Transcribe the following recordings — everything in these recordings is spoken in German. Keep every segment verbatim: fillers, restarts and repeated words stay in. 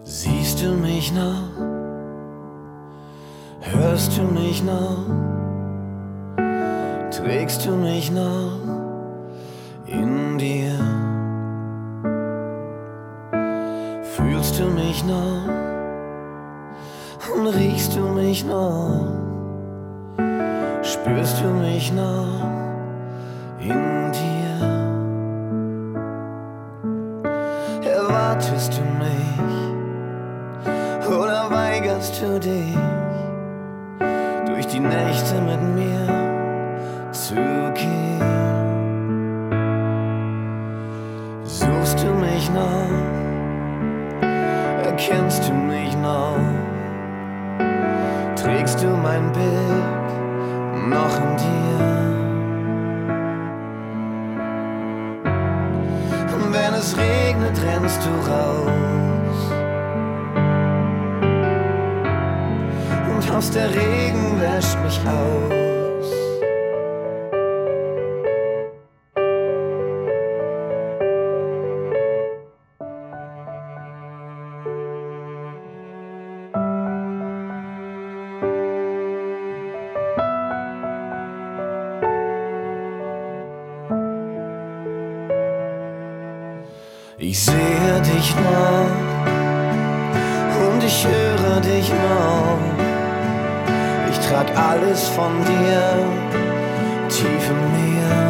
Siehst du mich noch? Hörst du mich noch? Trägst du mich noch in dir? Fühlst du mich noch? Und riechst du mich noch? Spürst du mich noch in dir? Erwartest du mich oder weigerst du dich, durch die Nächte mit mir zu gehen? Suchst du mich noch? Erkennst du mich noch? Trägst du mein Bild noch in dir? Und wenn es regnet, rennst du raus und hoffst, der Regen wäscht mich aus. Ich sehe dich noch und ich höre dich noch. Ich trag alles von dir tief in mir.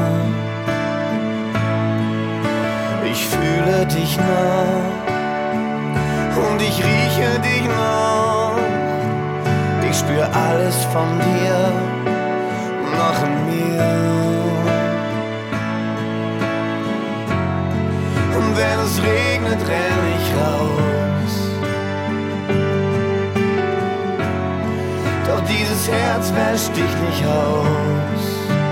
Ich fühle dich noch und ich rieche dich noch. Ich spür alles von dir noch in mir. Wenn es regnet, renn ich raus. Doch dieses Herz wäscht dich nicht aus.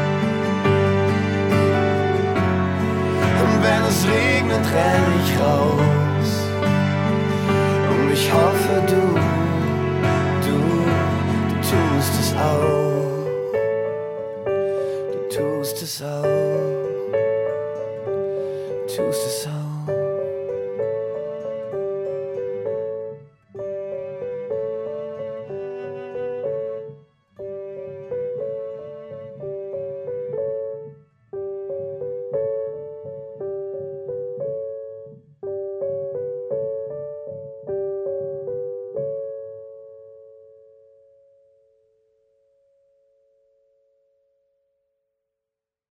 Und wenn es regnet, renn ich raus. Und ich hoffe, du, du, du tust es auch. Du tust es auch. Tust es auch.